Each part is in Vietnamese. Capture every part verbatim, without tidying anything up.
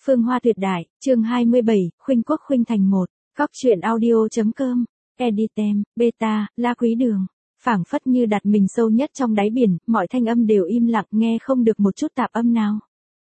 Phương Hoa tuyệt đại, chương hai mươi bảy, Khuynh Quốc Khuynh Thành một, Góc truyện audio.com, Editem, Beta, La Quý Đường. Phảng phất như đặt mình sâu nhất trong đáy biển, mọi thanh âm đều im lặng, nghe không được một chút tạp âm nào.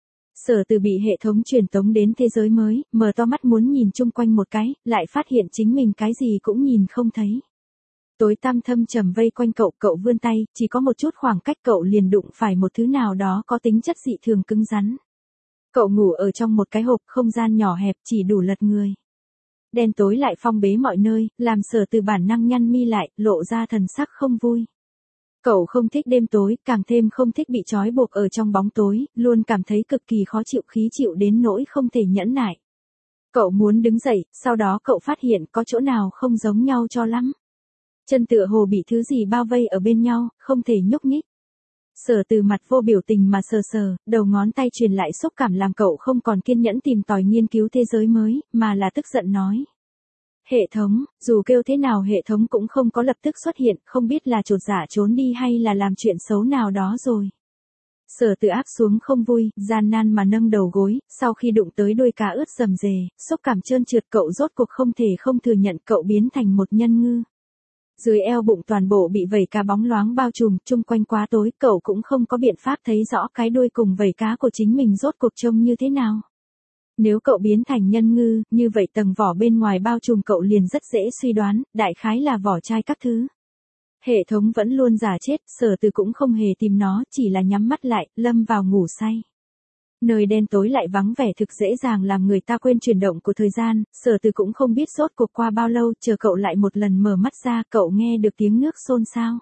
Sở Từ bị hệ thống truyền tống đến thế giới mới, mở to mắt muốn nhìn chung quanh một cái, lại phát hiện chính mình cái gì cũng nhìn không thấy. Tối tăm thâm trầm vây quanh cậu, cậu vươn tay, chỉ có một chút khoảng cách cậu liền đụng phải một thứ nào đó có tính chất dị thường cứng rắn. Cậu ngủ ở trong một cái hộp, không gian nhỏ hẹp, chỉ đủ lật người. Đen tối lại phong bế mọi nơi, làm Sở Từ bản năng nhăn mi lại, lộ ra thần sắc không vui. Cậu không thích đêm tối, càng thêm không thích bị trói buộc ở trong bóng tối, luôn cảm thấy cực kỳ khó chịu, khí chịu đến nỗi không thể nhẫn nại. Cậu muốn đứng dậy, sau đó cậu phát hiện có chỗ nào không giống nhau cho lắm. Chân tựa hồ bị thứ gì bao vây ở bên nhau, không thể nhúc nhích. Sở Từ mặt vô biểu tình mà sờ sờ, đầu ngón tay truyền lại xúc cảm làm cậu không còn kiên nhẫn tìm tòi nghiên cứu thế giới mới, mà là tức giận nói. Hệ thống, dù kêu thế nào hệ thống cũng không có lập tức xuất hiện, không biết là chột dạ trốn đi hay là làm chuyện xấu nào đó rồi. Sở Từ áp xuống không vui, gian nan mà nâng đầu gối, sau khi đụng tới đuôi cá ướt rầm rề, xúc cảm trơn trượt cậu rốt cuộc không thể không thừa nhận cậu biến thành một nhân ngư. Dưới eo bụng toàn bộ bị vảy cá bóng loáng bao trùm, chung quanh quá tối, cậu cũng không có biện pháp thấy rõ cái đuôi cùng vảy cá của chính mình rốt cuộc trông như thế nào. Nếu cậu biến thành nhân ngư, như vậy tầng vỏ bên ngoài bao trùm cậu liền rất dễ suy đoán, đại khái là vỏ chai các thứ. Hệ thống vẫn luôn giả chết, Sở Từ cũng không hề tìm nó, chỉ là nhắm mắt lại, lâm vào ngủ say. Nơi đen tối lại vắng vẻ thực dễ dàng làm người ta quên chuyển động của thời gian, Sở Từ cũng không biết rốt cuộc qua bao lâu, chờ cậu lại một lần mở mắt ra, cậu nghe được tiếng nước xôn xao.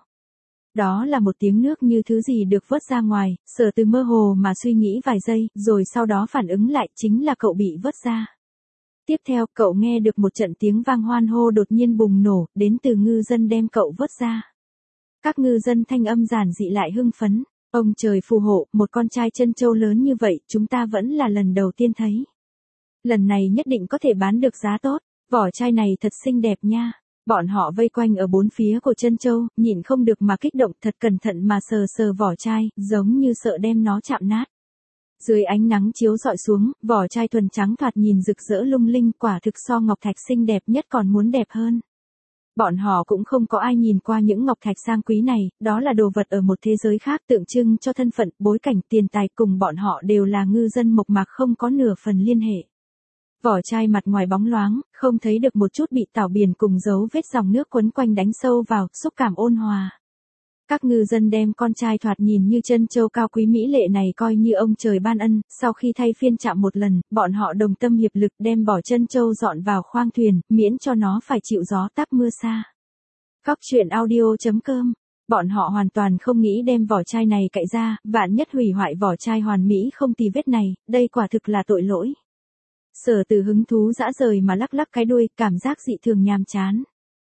Đó là một tiếng nước như thứ gì được vớt ra ngoài, Sở Từ mơ hồ mà suy nghĩ vài giây, rồi sau đó phản ứng lại chính là cậu bị vớt ra. Tiếp theo, cậu nghe được một trận tiếng vang hoan hô đột nhiên bùng nổ, đến từ ngư dân đem cậu vớt ra. Các ngư dân thanh âm giản dị lại hưng phấn. Ông trời phù hộ, một con trai trân châu lớn như vậy, chúng ta vẫn là lần đầu tiên thấy. Lần này nhất định có thể bán được giá tốt, vỏ chai này thật xinh đẹp nha. Bọn họ vây quanh ở bốn phía của trân châu, nhịn không được mà kích động, thật cẩn thận mà sờ sờ vỏ chai, giống như sợ đem nó chạm nát. Dưới ánh nắng chiếu rọi xuống, vỏ chai thuần trắng thoạt nhìn rực rỡ lung linh, quả thực so ngọc thạch xinh đẹp nhất còn muốn đẹp hơn. Bọn họ cũng không có ai nhìn qua những ngọc thạch sang quý này, đó là đồ vật ở một thế giới khác tượng trưng cho thân phận, bối cảnh, tiền tài, cùng bọn họ đều là ngư dân mộc mạc không có nửa phần liên hệ. Vỏ chai mặt ngoài bóng loáng, không thấy được một chút bị tảo biển cùng dấu vết dòng nước quấn quanh đánh sâu vào, xúc cảm ôn hòa. Các ngư dân đem con trai thoạt nhìn như trân châu cao quý mỹ lệ này coi như ông trời ban ân, sau khi thay phiên chạm một lần, bọn họ đồng tâm hiệp lực đem bỏ trân châu dọn vào khoang thuyền, miễn cho nó phải chịu gió táp mưa xa. Góc truyện audio.com, bọn họ hoàn toàn không nghĩ đem vỏ chai này cạy ra, vạn nhất hủy hoại vỏ chai hoàn mỹ không tì vết này, đây quả thực là tội lỗi. Sở Từ hứng thú dã rời mà lắc lắc cái đuôi, cảm giác dị thường nhàm chán.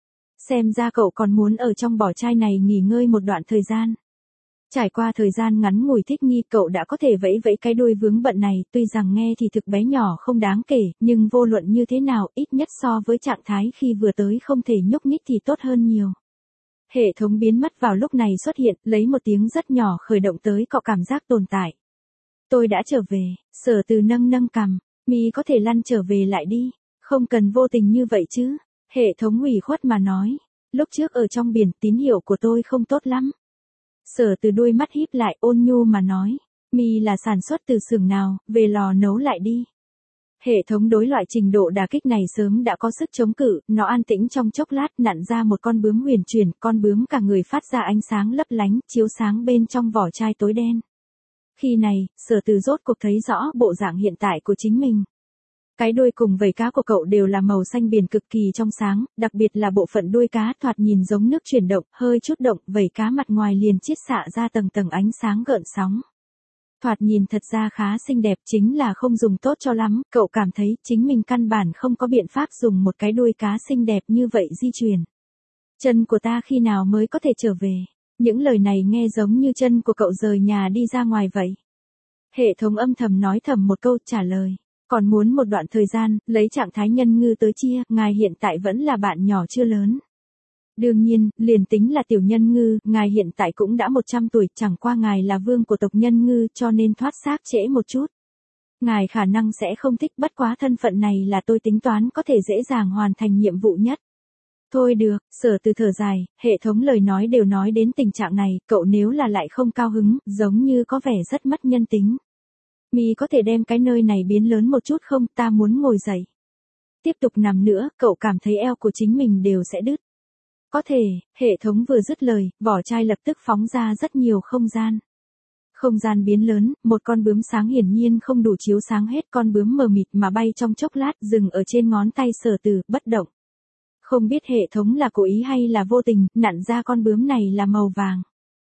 Xem ra cậu còn muốn ở trong vỏ chai này nghỉ ngơi một đoạn thời gian. Trải qua thời gian ngắn ngủi thích nghi, cậu đã có thể vẫy vẫy cái đuôi vướng bận này, tuy rằng nghe thì thực bé nhỏ không đáng kể, nhưng vô luận như thế nào, ít nhất so với trạng thái khi vừa tới không thể nhúc nhích thì tốt hơn nhiều. Hệ thống biến mất vào lúc này xuất hiện, lấy một tiếng rất nhỏ khởi động tới cậu cảm giác tồn tại. Tôi đã trở về, Sở Từ nâng nâng cằm, mi có thể lăn trở về lại đi, không cần vô tình như vậy chứ. Hệ thống ủy khuất mà nói, lúc trước ở trong biển tín hiệu của tôi không tốt lắm. Sở Từ đôi mắt híp lại ôn nhu mà nói, mi là sản xuất từ xưởng nào, về lò nấu lại đi. Hệ thống đối loại trình độ đả kích này sớm đã có sức chống cự, nó an tĩnh trong chốc lát nặn ra một con bướm huyền chuyển, con bướm cả người phát ra ánh sáng lấp lánh, chiếu sáng bên trong vỏ chai tối đen. Khi này, Sở Từ rốt cuộc thấy rõ bộ dạng hiện tại của chính mình. Cái đuôi cùng vảy cá của cậu đều là màu xanh biển cực kỳ trong sáng, đặc biệt là bộ phận đuôi cá thoạt nhìn giống nước chuyển động, hơi chút động, vảy cá mặt ngoài liền chiết xạ ra tầng tầng ánh sáng gợn sóng. Thoạt nhìn thật ra khá xinh đẹp, chính là không dùng tốt cho lắm, cậu cảm thấy chính mình căn bản không có biện pháp dùng một cái đuôi cá xinh đẹp như vậy di chuyển. Chân của ta khi nào mới có thể trở về? Những lời này nghe giống như chân của cậu rời nhà đi ra ngoài vậy. Hệ thống âm thầm nói thầm một câu trả lời. Còn muốn một đoạn thời gian, lấy trạng thái nhân ngư tới chia, ngài hiện tại vẫn là bạn nhỏ chưa lớn. Đương nhiên, liền tính là tiểu nhân ngư, ngài hiện tại cũng đã một trăm tuổi, chẳng qua ngài là vương của tộc nhân ngư cho nên thoát xác trễ một chút. Ngài khả năng sẽ không thích, bất quá thân phận này là tôi tính toán có thể dễ dàng hoàn thành nhiệm vụ nhất. Thôi được, Sở Từ thở dài, hệ thống lời nói đều nói đến tình trạng này, cậu nếu là lại không cao hứng, giống như có vẻ rất mất nhân tính. Mi có thể đem cái nơi này biến lớn một chút không, ta muốn ngồi dậy. Tiếp tục nằm nữa, cậu cảm thấy eo của chính mình đều sẽ đứt. Có thể, hệ thống vừa dứt lời, vỏ chai lập tức phóng ra rất nhiều không gian. Không gian biến lớn, một con bướm sáng hiển nhiên không đủ chiếu sáng hết, con bướm mờ mịt mà bay trong chốc lát, dừng ở trên ngón tay Sở Từ, bất động. Không biết hệ thống là cố ý hay là vô tình, nặn ra con bướm này là màu vàng.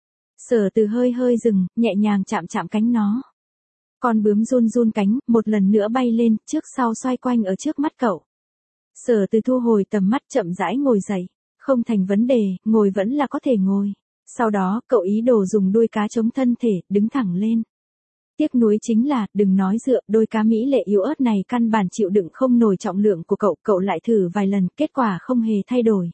Sở Từ hơi hơi dừng, nhẹ nhàng chạm chạm cánh nó. Con bướm run run cánh, một lần nữa bay lên, trước sau xoay quanh ở trước mắt cậu. Sở Từ thu hồi tầm mắt, chậm rãi ngồi dậy. Không thành vấn đề, ngồi vẫn là có thể ngồi. Sau đó, cậu ý đồ dùng đuôi cá chống thân thể, đứng thẳng lên. Tiếc nuối chính là, đừng nói dựa, đôi cá mỹ lệ yếu ớt này căn bản chịu đựng không nổi trọng lượng của cậu, cậu lại thử vài lần, kết quả không hề thay đổi.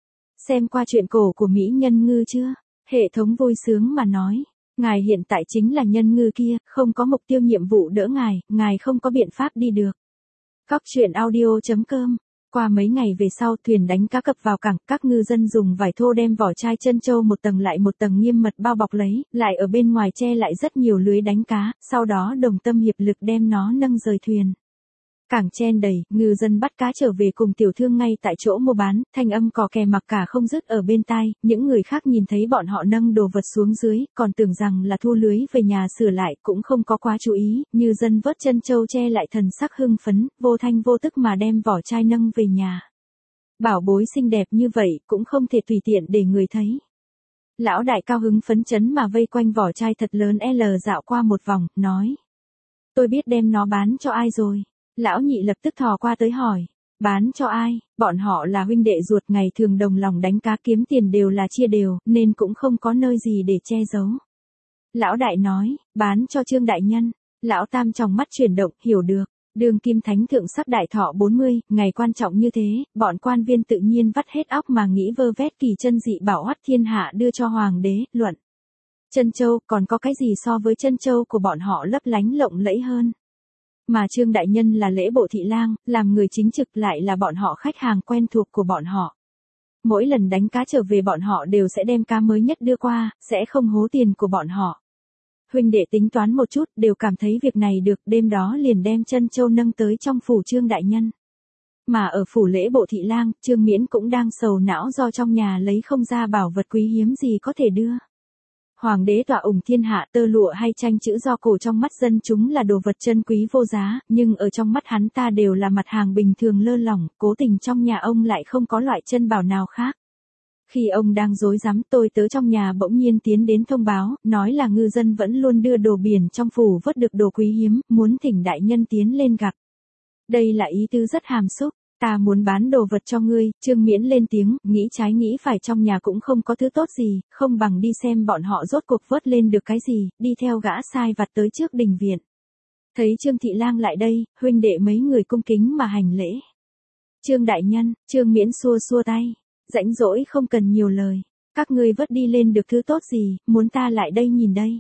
Xem qua chuyện cổ của Mỹ Nhân Ngư chưa? Hệ thống vui sướng mà nói. Ngài hiện tại chính là nhân ngư kia, không có mục tiêu nhiệm vụ đỡ ngài, ngài không có biện pháp đi được. Cóc truyện audio chấm com. Qua mấy ngày về sau, thuyền đánh cá cập vào cảng, các ngư dân dùng vải thô đem vỏ chai trân châu một tầng lại một tầng nghiêm mật bao bọc lấy, lại ở bên ngoài che lại rất nhiều lưới đánh cá, sau đó đồng tâm hiệp lực đem nó nâng rời thuyền. Cảng chen đầy, ngư dân bắt cá trở về cùng tiểu thương ngay tại chỗ mua bán, thanh âm cò kè mặc cả không dứt ở bên tai, những người khác nhìn thấy bọn họ nâng đồ vật xuống dưới, còn tưởng rằng là thu lưới về nhà sửa lại, cũng không có quá chú ý, như dân vớt chân châu che lại thần sắc hưng phấn, vô thanh vô tức mà đem vỏ chai nâng về nhà. Bảo bối xinh đẹp như vậy, cũng không thể tùy tiện để người thấy. Lão đại cao hứng phấn chấn mà vây quanh vỏ chai thật lớn L dạo qua một vòng, nói. Tôi biết đem nó bán cho ai rồi. Lão nhị lập tức thò qua tới hỏi, bán cho ai, bọn họ là huynh đệ ruột ngày thường đồng lòng đánh cá kiếm tiền đều là chia đều, nên cũng không có nơi gì để che giấu. Lão đại nói, bán cho Trương đại nhân, lão tam trong mắt chuyển động, hiểu được, đường kim thánh thượng sắp đại thọ bốn mươi, ngày quan trọng như thế, bọn quan viên tự nhiên vắt hết óc mà nghĩ vơ vét kỳ chân dị bảo hoắt thiên hạ đưa cho hoàng đế, luận. Chân châu, còn có cái gì so với chân châu của bọn họ lấp lánh lộng lẫy hơn. Mà Trương đại nhân là lễ bộ thị lang, làm người chính trực lại là bọn họ khách hàng quen thuộc của bọn họ. Mỗi lần đánh cá trở về bọn họ đều sẽ đem cá mới nhất đưa qua, sẽ không hố tiền của bọn họ. Huynh đệ tính toán một chút, đều cảm thấy việc này được, đêm đó liền đem chân châu nâng tới trong phủ Trương đại nhân. Mà ở phủ lễ bộ thị lang, Trương Miễn cũng đang sầu não do trong nhà lấy không ra bảo vật quý hiếm gì có thể đưa. Hoàng đế tọa ủng thiên hạ, tơ lụa hay tranh chữ do cổ trong mắt dân chúng là đồ vật chân quý vô giá, nhưng ở trong mắt hắn ta đều là mặt hàng bình thường lơ lỏng, cố tình trong nhà ông lại không có loại chân bảo nào khác. Khi ông đang rối rắm, tôi tớ trong nhà bỗng nhiên tiến đến thông báo, nói là ngư dân vẫn luôn đưa đồ biển trong phủ vớt được đồ quý hiếm, muốn thỉnh đại nhân tiến lên gặp. Đây là ý tứ rất hàm xúc. Ta muốn bán đồ vật cho ngươi, Trương Miễn lên tiếng, nghĩ trái nghĩ phải trong nhà cũng không có thứ tốt gì, không bằng đi xem bọn họ rốt cuộc vớt lên được cái gì, đi theo gã sai vặt tới trước đình viện. Thấy Trương thị lang lại đây, huynh đệ mấy người cung kính mà hành lễ. Trương đại nhân, Trương Miễn xua xua tay, rãnh rỗi không cần nhiều lời, các ngươi vớt đi lên được thứ tốt gì, muốn ta lại đây nhìn đây.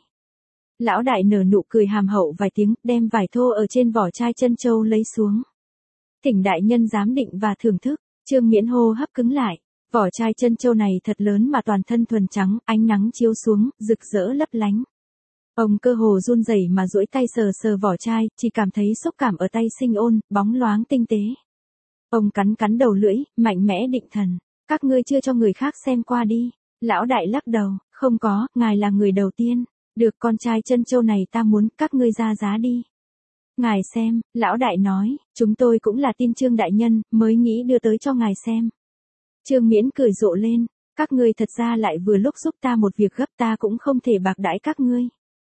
Lão đại nở nụ cười hàm hậu vài tiếng, đem vải thô ở trên vỏ chai chân châu lấy xuống. Thỉnh đại nhân giám định và thưởng thức, Trương Miễn hô hấp cứng lại, vỏ chai chân châu này thật lớn mà toàn thân thuần trắng, ánh nắng chiếu xuống, rực rỡ lấp lánh. Ông cơ hồ run rẩy mà duỗi tay sờ sờ vỏ chai, chỉ cảm thấy xúc cảm ở tay sinh ôn, bóng loáng tinh tế. Ông cắn cắn đầu lưỡi, mạnh mẽ định thần, các ngươi chưa cho người khác xem qua đi. Lão đại lắc đầu, không có, ngài là người đầu tiên, được con trai chân châu này ta muốn, các ngươi ra giá đi. Ngài xem, lão đại nói, chúng tôi cũng là tin Trương đại nhân, mới nghĩ đưa tới cho ngài xem. Trương Miễn cười rộ lên, các ngươi thật ra lại vừa lúc giúp ta một việc gấp, ta cũng không thể bạc đãi các ngươi.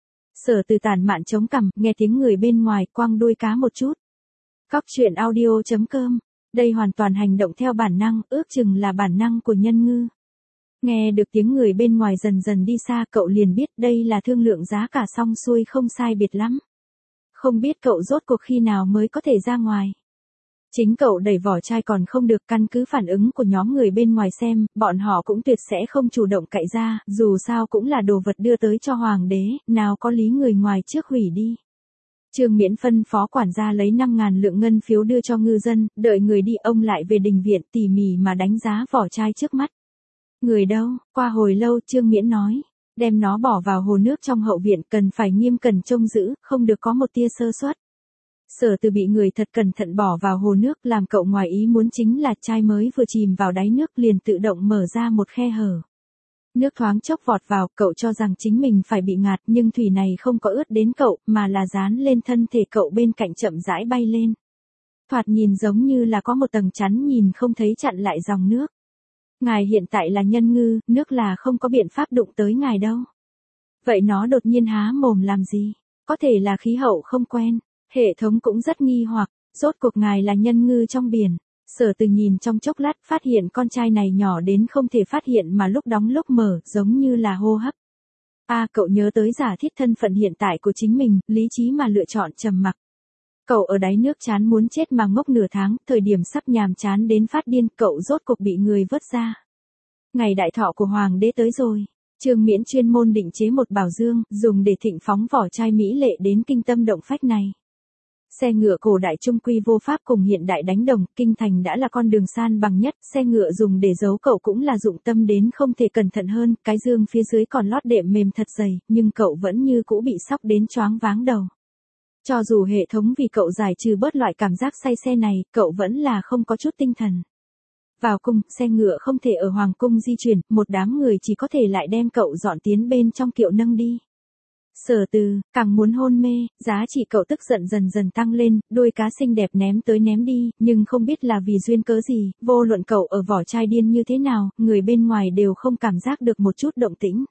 Sở Từ tản mạn chống cằm, nghe tiếng người bên ngoài, quăng đuôi cá một chút. Cóc truyện audio chấm com, đây hoàn toàn hành động theo bản năng, ước chừng là bản năng của nhân ngư. Nghe được tiếng người bên ngoài dần dần đi xa, cậu liền biết đây là thương lượng giá cả xong xuôi không sai biệt lắm. Không biết cậu rốt cuộc khi nào mới có thể ra ngoài. Chính cậu đẩy vỏ chai còn không được, căn cứ phản ứng của nhóm người bên ngoài xem, bọn họ cũng tuyệt sẽ không chủ động cậy ra, dù sao cũng là đồ vật đưa tới cho hoàng đế, nào có lý người ngoài trước hủy đi. Trương Miễn phân phó quản gia lấy năm ngàn lượng ngân phiếu đưa cho ngư dân, đợi người đi ông lại về đình viện tỉ mỉ mà đánh giá vỏ chai trước mắt. Người đâu? Qua hồi lâu Trương Miễn nói, đem nó bỏ vào hồ nước trong hậu viện, cần phải nghiêm cẩn trông giữ, không được có một tia sơ suất. Sở Từ bị người thật cẩn thận bỏ vào hồ nước, làm cậu ngoài ý muốn chính là chai mới vừa chìm vào đáy nước liền tự động mở ra một khe hở. Nước thoáng chốc vọt vào, cậu cho rằng chính mình phải bị ngạt, nhưng thủy này không có ướt đến cậu, mà là dán lên thân thể cậu bên cạnh chậm rãi bay lên. Thoạt nhìn giống như là có một tầng chắn nhìn không thấy chặn lại dòng nước. Ngài hiện tại là nhân ngư, nước là không có biện pháp đụng tới ngài đâu. Vậy nó đột nhiên há mồm làm gì? Có thể là khí hậu không quen. Hệ thống cũng rất nghi hoặc, rốt cuộc ngài là nhân ngư trong biển. Sở Từ nhìn trong chốc lát, phát hiện con trai này nhỏ đến không thể phát hiện mà lúc đóng lúc mở, giống như là hô hấp. A à, cậu nhớ tới giả thiết thân phận hiện tại của chính mình, lý trí mà lựa chọn trầm mặc. Cậu ở đáy nước chán muốn chết mà ngốc nửa tháng, thời điểm sắp nhàm chán đến phát điên, cậu rốt cuộc bị người vớt ra. Ngày đại thọ của hoàng đế tới rồi. Trương Miễn chuyên môn định chế một bảo dương, dùng để thịnh phóng vỏ chai mỹ lệ đến kinh tâm động phách này. Xe ngựa cổ đại trung quy vô pháp cùng hiện đại đánh đồng, kinh thành đã là con đường san bằng nhất, xe ngựa dùng để giấu cậu cũng là dụng tâm đến không thể cẩn thận hơn, cái dương phía dưới còn lót đệm mềm thật dày, nhưng cậu vẫn như cũ bị sóc đến choáng váng đầu. Cho dù hệ thống vì cậu giải trừ bớt loại cảm giác say xe này, cậu vẫn là không có chút tinh thần. Vào cung, xe ngựa không thể ở hoàng cung di chuyển, một đám người chỉ có thể lại đem cậu dọn tiến bên trong kiệu nâng đi. Sở Từ, càng muốn hôn mê, giá trị cậu tức giận dần dần tăng lên, đuôi cá xinh đẹp ném tới ném đi, nhưng không biết là vì duyên cớ gì, vô luận cậu ở vỏ chai điên như thế nào, người bên ngoài đều không cảm giác được một chút động tĩnh.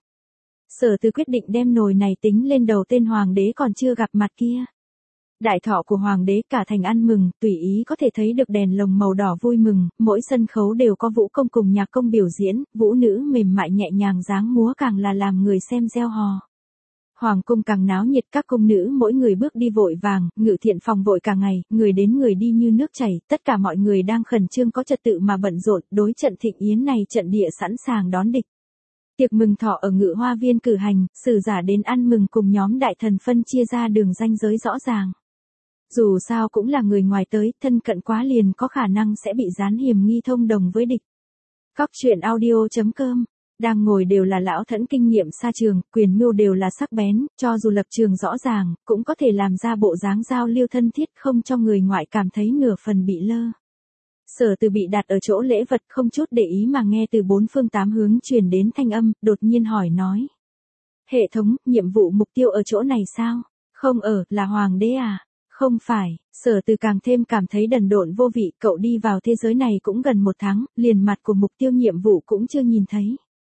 Sở Từ quyết định đem nồi này tính lên đầu tên hoàng đế còn chưa gặp mặt kia. Đại thọ của hoàng đế cả thành ăn mừng, tùy ý có thể thấy được đèn lồng màu đỏ vui mừng, mỗi sân khấu đều có vũ công cùng nhạc công biểu diễn, vũ nữ mềm mại nhẹ nhàng dáng múa càng là làm người xem reo hò. Hoàng cung càng náo nhiệt, các cung nữ mỗi người bước đi vội vàng, ngự thiện phòng vội cả ngày, người đến người đi như nước chảy, tất cả mọi người đang khẩn trương có trật tự mà bận rộn, đối trận thịnh yến này trận địa sẵn sàng đón địch. Tiệc mừng thọ ở Ngự Hoa Viên cử hành, sử giả đến ăn mừng cùng nhóm đại thần phân chia ra đường ranh giới rõ ràng. Dù sao cũng là người ngoài tới, thân cận quá liền có khả năng sẽ bị gián hiểm nghi thông đồng với địch. Cóc truyện audio chấm com đang ngồi đều là lão thẫn kinh nghiệm xa trường, quyền mưu đều là sắc bén, cho dù lập trường rõ ràng, cũng có thể làm ra bộ dáng giao lưu thân thiết không cho người ngoại cảm thấy nửa phần bị lơ. Sở Từ bị đặt ở chỗ lễ vật không chút để ý mà nghe từ bốn phương tám hướng truyền đến thanh âm, đột nhiên hỏi nói. Hệ thống, nhiệm vụ mục tiêu ở chỗ này sao? Không ở, là hoàng đế à? Không phải, Sở Từ càng thêm cảm thấy đần độn vô vị, cậu đi vào thế giới này cũng gần một tháng, liền mặt của mục tiêu nhiệm vụ cũng chưa nhìn thấy.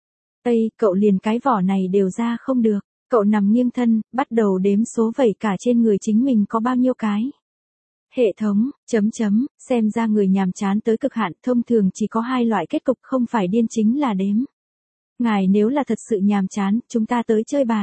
Ây, cậu liền cái vỏ này đều ra không được, cậu nằm nghiêng thân, bắt đầu đếm số vẩy cả trên người chính mình có bao nhiêu cái. Hệ thống, chấm chấm, xem ra người nhàm chán tới cực hạn, thông thường chỉ có hai loại kết cục, không phải điên chính là đếm. Ngài nếu là thật sự nhàm chán, chúng ta tới chơi bài.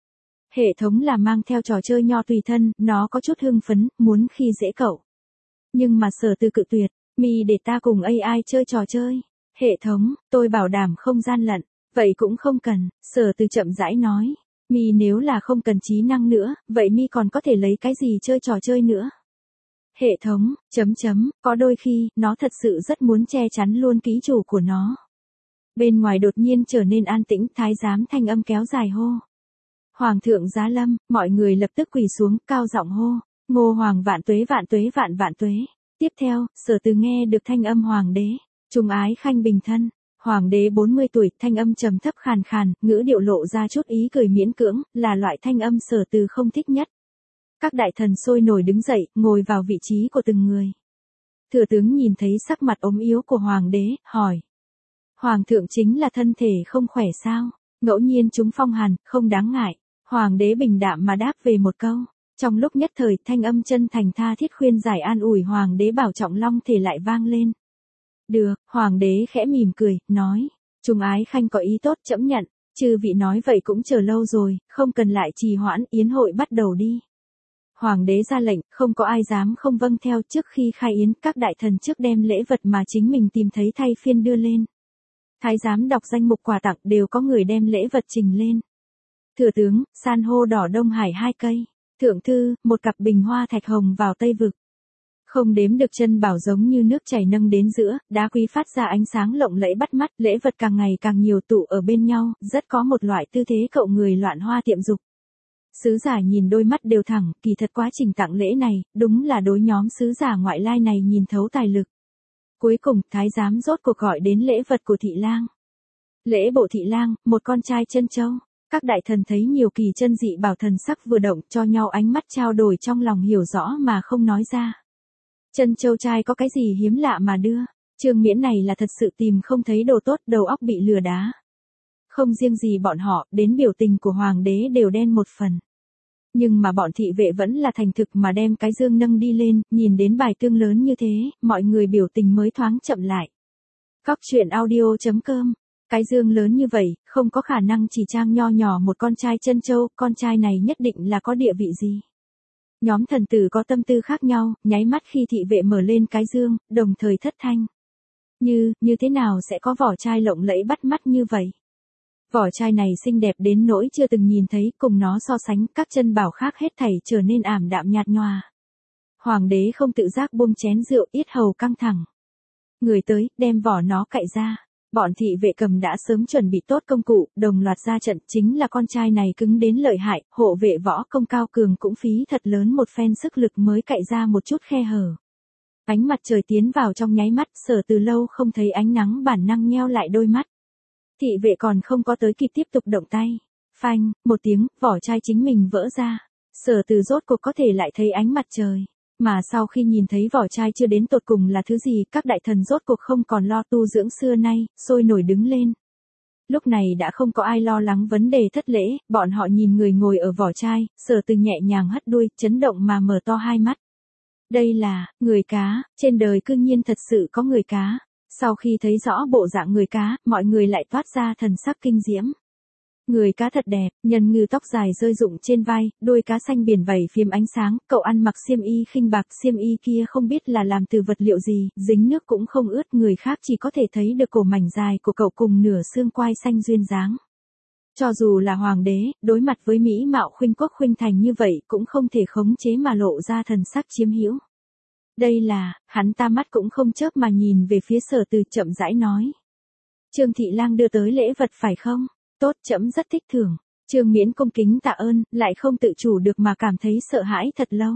Hệ thống là mang theo trò chơi nho tùy thân, nó có chút hưng phấn, muốn khi dễ cậu. Nhưng mà Sở Từ cự tuyệt, mi để ta cùng a i chơi trò chơi. Hệ thống, tôi bảo đảm không gian lận. Vậy cũng không cần, Sở Từ chậm rãi nói. Mi nếu là không cần trí năng nữa, vậy mi còn có thể lấy cái gì chơi trò chơi nữa? Hệ thống, chấm chấm, có đôi khi, nó thật sự rất muốn che chắn luôn ký chủ của nó. Bên ngoài đột nhiên trở nên an tĩnh, thái giám thanh âm kéo dài hô. Hoàng thượng giá lâm, mọi người lập tức quỳ xuống, cao giọng hô. Ngô Hoàng vạn tuế vạn tuế vạn vạn tuế. Tiếp theo, Sở Từ nghe được thanh âm hoàng đế. Trung ái khanh bình thân. Hoàng đế bốn mươi tuổi, thanh âm trầm thấp khàn khàn, ngữ điệu lộ ra chút ý cười miễn cưỡng, là loại thanh âm Sở Từ không thích nhất. Các đại thần sôi nổi đứng dậy, ngồi vào vị trí của từng người. Thừa tướng nhìn thấy sắc mặt ốm yếu của hoàng đế, hỏi. Hoàng thượng chính là thân thể không khỏe sao? Ngẫu nhiên chúng phong hàn, không đáng ngại. Hoàng đế bình đạm mà đáp về một câu. Trong lúc nhất thời, thanh âm chân thành tha thiết khuyên giải an ủi hoàng đế bảo trọng long thể lại vang lên. Được, hoàng đế khẽ mỉm cười, nói. Trung ái khanh có ý tốt trẫm nhận, chư vị nói vậy cũng chờ lâu rồi, không cần lại trì hoãn, yến hội bắt đầu đi. Hoàng đế ra lệnh, không có ai dám không vâng theo. Trước khi khai yến, các đại thần trước đem lễ vật mà chính mình tìm thấy thay phiên đưa lên. Thái giám đọc danh mục quà tặng, đều có người đem lễ vật trình lên. Thừa tướng, san hô đỏ Đông Hải hai cây. Thượng thư, một cặp bình hoa thạch hồng vào Tây Vực. Không đếm được chân bảo giống như nước chảy nâng đến giữa, đá quý phát ra ánh sáng lộng lẫy bắt mắt, lễ vật càng ngày càng nhiều tụ ở bên nhau, rất có một loại tư thế cậu người loạn hoa tiệm dục. Sứ giả nhìn đôi mắt đều thẳng, kỳ thật quá trình tặng lễ này, đúng là đối nhóm sứ giả ngoại lai này nhìn thấu tài lực. Cuối cùng, thái giám rốt cuộc gọi đến lễ vật của thị lang. Lễ bộ thị lang, một con trai chân châu. Các đại thần thấy nhiều kỳ chân dị bảo thần sắc vừa động cho nhau ánh mắt trao đổi trong lòng hiểu rõ mà không nói ra. Chân châu trai có cái gì hiếm lạ mà đưa, Trương Miễn này là thật sự tìm không thấy đồ tốt, đầu óc bị lừa đá. Không riêng gì bọn họ, đến biểu tình của hoàng đế đều đen một phần. Nhưng mà bọn thị vệ vẫn là thành thực mà đem cái dương nâng đi lên, nhìn đến bài tương lớn như thế, mọi người biểu tình mới thoáng chậm lại. Góc truyện audio chấm com. Cái dương lớn như vậy, không có khả năng chỉ trang nho nhỏ một con trai chân châu, con trai này nhất định là có địa vị gì. Nhóm thần tử có tâm tư khác nhau, nháy mắt khi thị vệ mở lên cái dương, đồng thời thất thanh. Như, như thế nào sẽ có vỏ chai lộng lẫy bắt mắt như vậy? Vỏ chai này xinh đẹp đến nỗi chưa từng nhìn thấy, cùng nó so sánh, các chân bảo khác hết thảy trở nên ảm đạm nhạt nhòa. Hoàng đế không tự giác buông chén rượu, yết hầu căng thẳng. Người tới, đem vỏ nó cạy ra. Bọn thị vệ cầm đã sớm chuẩn bị tốt công cụ, đồng loạt ra trận, chính là con trai này cứng đến lợi hại, hộ vệ võ công cao cường cũng phí thật lớn một phen sức lực mới cạy ra một chút khe hở. Ánh mặt trời tiến vào trong nháy mắt, Sở Từ lâu không thấy ánh nắng bản năng nheo lại đôi mắt. Thị vệ còn không có tới kịp tiếp tục động tay. Phanh, một tiếng, vỏ chai chính mình vỡ ra. Sở Từ rốt cuộc có thể lại thấy ánh mặt trời. Mà sau khi nhìn thấy vỏ chai chưa đến tột cùng là thứ gì, các đại thần rốt cuộc không còn lo tu dưỡng xưa nay, sôi nổi đứng lên. Lúc này đã không có ai lo lắng vấn đề thất lễ, bọn họ nhìn người ngồi ở vỏ chai, Sở Từ nhẹ nhàng hất đuôi, chấn động mà mở to hai mắt. Đây là, người cá, trên đời cư nhiên thật sự có người cá. Sau khi thấy rõ bộ dạng người cá, mọi người lại toát ra thần sắc kinh diễm. Người cá thật đẹp, nhân ngư tóc dài rơi rụng trên vai, đôi cá xanh biển vẩy phiếm ánh sáng, cậu ăn mặc xiêm y khinh bạc, xiêm y kia không biết là làm từ vật liệu gì, dính nước cũng không ướt, người khác chỉ có thể thấy được cổ mảnh dài của cậu cùng nửa xương quai xanh duyên dáng. Cho dù là hoàng đế, đối mặt với mỹ mạo khuynh quốc khuynh thành như vậy cũng không thể khống chế mà lộ ra thần sắc chiếm hữu. Đây là, hắn ta mắt cũng không chớp mà nhìn về phía Sở Từ, chậm rãi nói. Trương thị lang đưa tới lễ vật phải không? Tốt, trẫm rất thích thưởng. Trương Miễn cung kính tạ ơn, lại không tự chủ được mà cảm thấy sợ hãi thật lâu.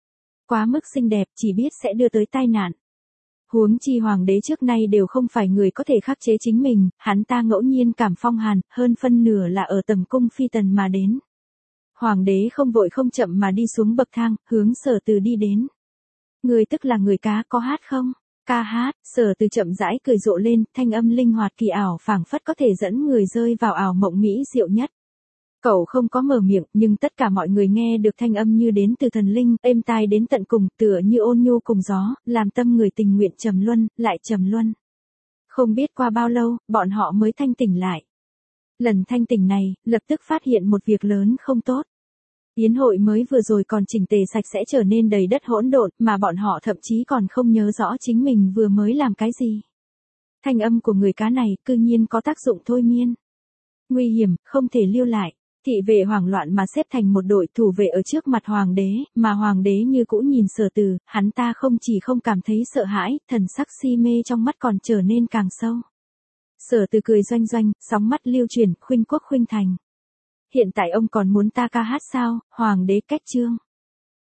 Quá mức xinh đẹp, chỉ biết sẽ đưa tới tai nạn. Huống chi hoàng đế trước nay đều không phải người có thể khắc chế chính mình, hắn ta ngẫu nhiên cảm phong hàn, hơn phân nửa là ở tầm cung phi tần mà đến. Hoàng đế không vội không chậm mà đi xuống bậc thang, hướng Sở Từ đi đến. Người tức là người cá, có hát không? Ca hát, Sở Từ chậm rãi cười rộ lên, thanh âm linh hoạt kỳ ảo phảng phất có thể dẫn người rơi vào ảo mộng mỹ diệu nhất. Cậu không có mở miệng, nhưng tất cả mọi người nghe được thanh âm như đến từ thần linh, êm tai đến tận cùng, tựa như ôn nhu cùng gió, làm tâm người tình nguyện trầm luân, lại trầm luân. Không biết qua bao lâu, bọn họ mới thanh tỉnh lại. Lần thanh tỉnh này, lập tức phát hiện một việc lớn không tốt. Yến hội mới vừa rồi còn chỉnh tề sạch sẽ trở nên đầy đất hỗn độn, mà bọn họ thậm chí còn không nhớ rõ chính mình vừa mới làm cái gì. Thanh âm của người cá này cư nhiên có tác dụng thôi miên. Nguy hiểm, không thể lưu lại. Thị vệ hoảng loạn mà xếp thành một đội thủ vệ ở trước mặt hoàng đế, mà hoàng đế như cũ nhìn Sở Từ, hắn ta không chỉ không cảm thấy sợ hãi, thần sắc si mê trong mắt còn trở nên càng sâu. Sở Từ cười doanh doanh, sóng mắt lưu chuyển, khuynh quốc khuynh thành. Hiện tại ông còn muốn ta ca hát sao? Hoàng đế cách trương.